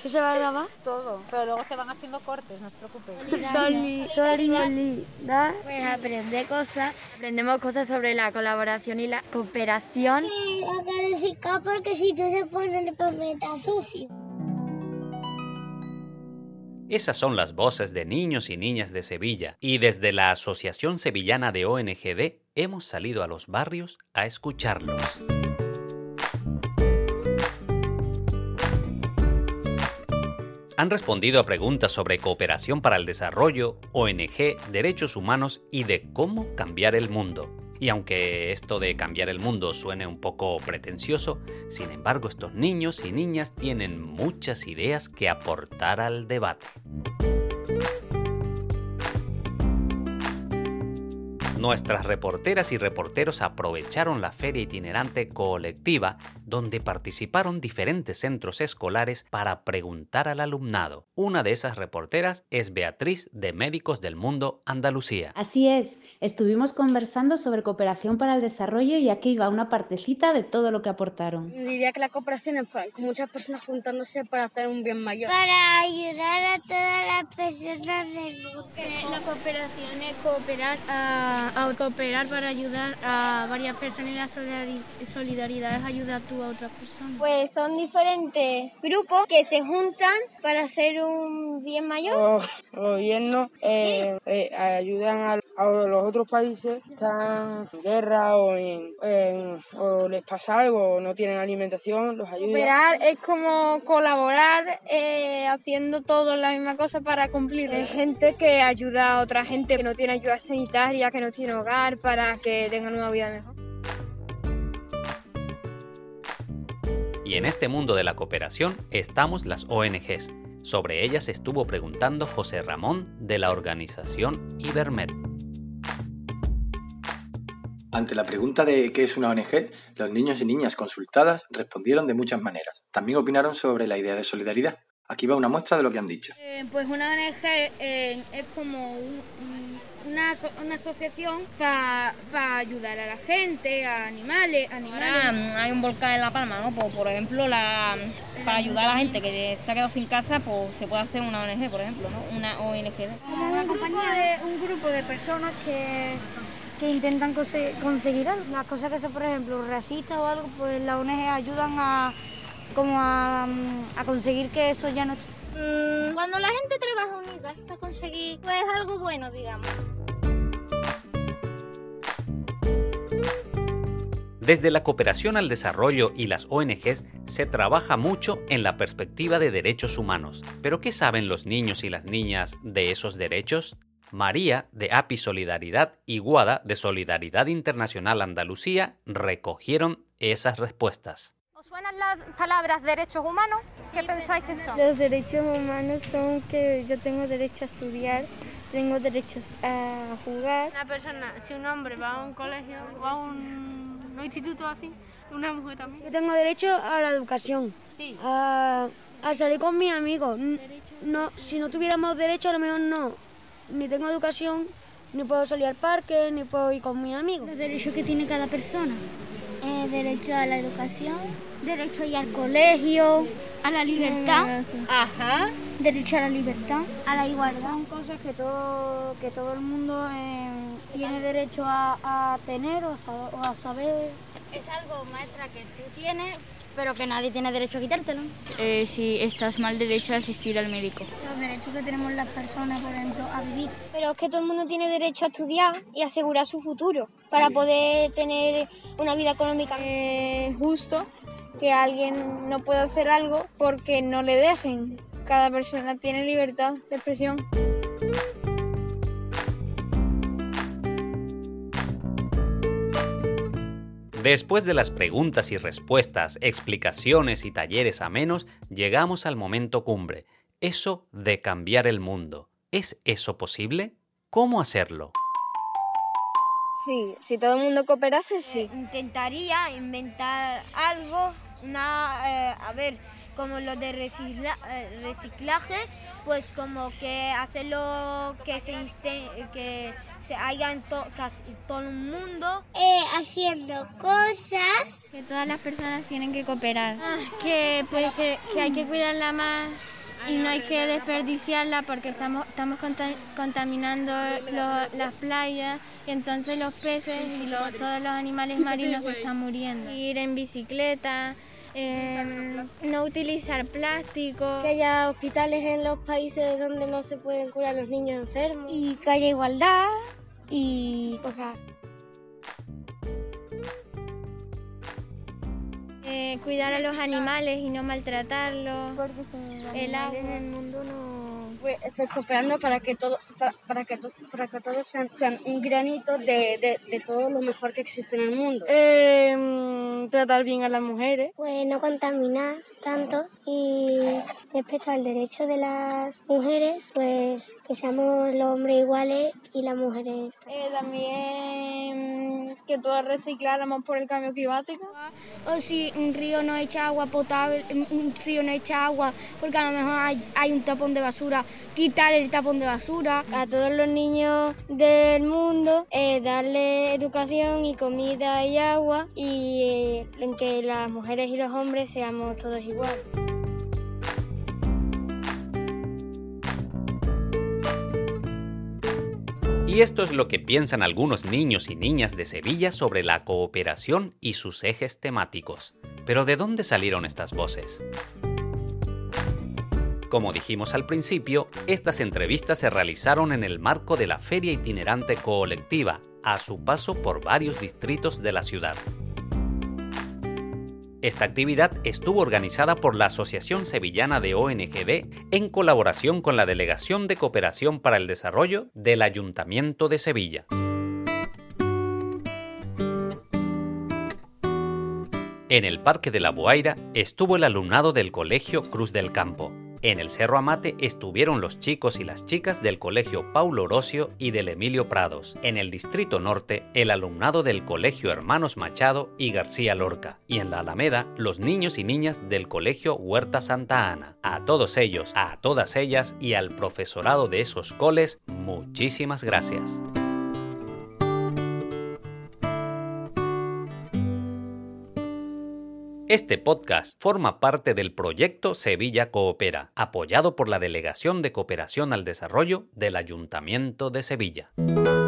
¿Eso se va a grabar? Todo, pero luego se van haciendo cortes, no os preocupéis. Solidaridad. Pues aprendemos cosas sobre la colaboración y la cooperación. A calificar porque si no se ponen el planeta sucio. Esas son las voces de niños y niñas de Sevilla, y desde la Asociación Sevillana de ONGD hemos salido a los barrios a escucharlos. Han respondido a preguntas sobre cooperación para el desarrollo, ONG, derechos humanos y de cómo cambiar el mundo. Y aunque esto de cambiar el mundo suene un poco pretencioso, sin embargo estos niños y niñas tienen muchas ideas que aportar al debate. Nuestras reporteras y reporteros aprovecharon la feria itinerante colectiva, donde participaron diferentes centros escolares para preguntar al alumnado. Una de esas reporteras es Beatriz, de Médicos del Mundo Andalucía. Así es, estuvimos conversando sobre cooperación para el desarrollo y aquí va una partecita de todo lo que aportaron. Diría que la cooperación es muchas personas juntándose para hacer un bien mayor. Para ayudar a todas las personas del mundo. La cooperación es cooperar para ayudar a varias personas y la solidaridad es ayudar tú a otras personas. Pues son diferentes grupos que se juntan para hacer un bien mayor. Los gobiernos ayudan a los otros países que están en guerra o les pasa algo o no tienen alimentación, los ayudan. Cooperar es como colaborar haciendo todos la misma cosa para cumplir. Hay gente que ayuda a otra gente que no tiene ayuda sanitaria, que no tiene hogar, para que tengan una vida mejor. Y en este mundo de la cooperación estamos las ONGs. Sobre ellas estuvo preguntando José Ramón de la organización Ibermed. Ante la pregunta de qué es una ONG, los niños y niñas consultadas respondieron de muchas maneras. También opinaron sobre la idea de solidaridad. Aquí va una muestra de lo que han dicho. Pues una ONG es como una asociación para ayudar a la gente, a animales. Ahora hay un volcán en La Palma, ¿no? Por ejemplo, para ayudar a la gente que se ha quedado sin casa, pues se puede hacer una ONG, por ejemplo, ¿no? Una ONG. Como un grupo de personas que intentan conseguir algo. Las cosas que son, por ejemplo, racistas o algo, pues las ONG ayudan a conseguir que eso ya no esté. Cuando la gente trabaja unidas para conseguir pues algo bueno, digamos. Desde la cooperación al desarrollo y las ONGs se trabaja mucho en la perspectiva de derechos humanos. ¿Pero qué saben los niños y las niñas de esos derechos? María, de API Solidaridad, y Guada, de Solidaridad Internacional Andalucía, recogieron esas respuestas. ¿Os suenan las palabras derechos humanos? ¿Qué pensáis que son? Los derechos humanos son que yo tengo derecho a estudiar, tengo derecho a jugar. Una persona, si un hombre va a un colegio o a un instituto así, una mujer también. Yo tengo derecho a la educación, Sí. a salir con mis amigos. No, si no tuviéramos derecho, a lo mejor no. Ni tengo educación, ni puedo salir al parque, ni puedo ir con mis amigos. Los derechos que tiene cada persona. Derecho a la educación, derecho a ir al colegio, a la libertad. Ajá. Derecho a la libertad, a la igualdad. Son cosas que todo el mundo tiene derecho a tener o a saber. Es algo, maestra, que tú tienes, pero que nadie tiene derecho a quitártelo. Si estás mal, derecho a asistir al médico. Los derechos que tenemos las personas, por ejemplo, a vivir. Pero es que todo el mundo tiene derecho a estudiar y asegurar su futuro para poder tener una vida económica. Es justo que alguien no pueda hacer algo porque no le dejen. Cada persona tiene libertad de expresión. Después de las preguntas y respuestas, explicaciones y talleres amenos, llegamos al momento cumbre. Eso de cambiar el mundo. ¿Es eso posible? ¿Cómo hacerlo? Sí, si todo el mundo cooperase, sí. Intentaría inventar algo, como lo de reciclaje, pues como que hacerlo que se haga en casi todo el mundo. Haciendo cosas. Que todas las personas tienen que cooperar. Que hay que cuidarla más Y no hay que desperdiciarla porque estamos contaminando las playas y entonces los peces y todos los animales marinos se están muriendo. Ir en bicicleta, no utilizar plástico. Que haya hospitales en los países donde no se pueden curar los niños enfermos. Y que haya igualdad y cosas. Cuidar a los animales y no maltratarlos. Porque sin el agua en el mundo no. Estoy cooperando para que todos sean un granito de todo lo mejor que existe en el mundo. Tratar bien a las mujeres. Pues no contaminar tanto y respecto al derecho de las mujeres, pues que seamos los hombres iguales y las mujeres. También que todos recicláramos por el cambio climático. O si un río no echa agua potable, un río no echa agua porque a lo mejor hay un tapón de basura, quitar el tapón de basura. A todos los niños del mundo darle educación y comida y agua y en que las mujeres y los hombres seamos todos iguales. Y esto es lo que piensan algunos niños y niñas de Sevilla sobre la cooperación y sus ejes temáticos. Pero ¿de dónde salieron estas voces? Como dijimos al principio, estas entrevistas se realizaron en el marco de la Feria Itinerante Colectiva, a su paso por varios distritos de la ciudad. Esta actividad estuvo organizada por la Asociación Sevillana de ONGD en colaboración con la Delegación de Cooperación para el Desarrollo del Ayuntamiento de Sevilla. En el Parque de la Boaira estuvo el alumnado del Colegio Cruz del Campo. En el Cerro Amate estuvieron los chicos y las chicas del Colegio Paulo Orosio y del Emilio Prados. En el Distrito Norte, el alumnado del Colegio Hermanos Machado y García Lorca. Y en la Alameda, los niños y niñas del Colegio Huerta Santa Ana. A todos ellos, a todas ellas y al profesorado de esos coles, muchísimas gracias. Este podcast forma parte del proyecto Sevilla Coopera, apoyado por la Delegación de Cooperación al Desarrollo del Ayuntamiento de Sevilla.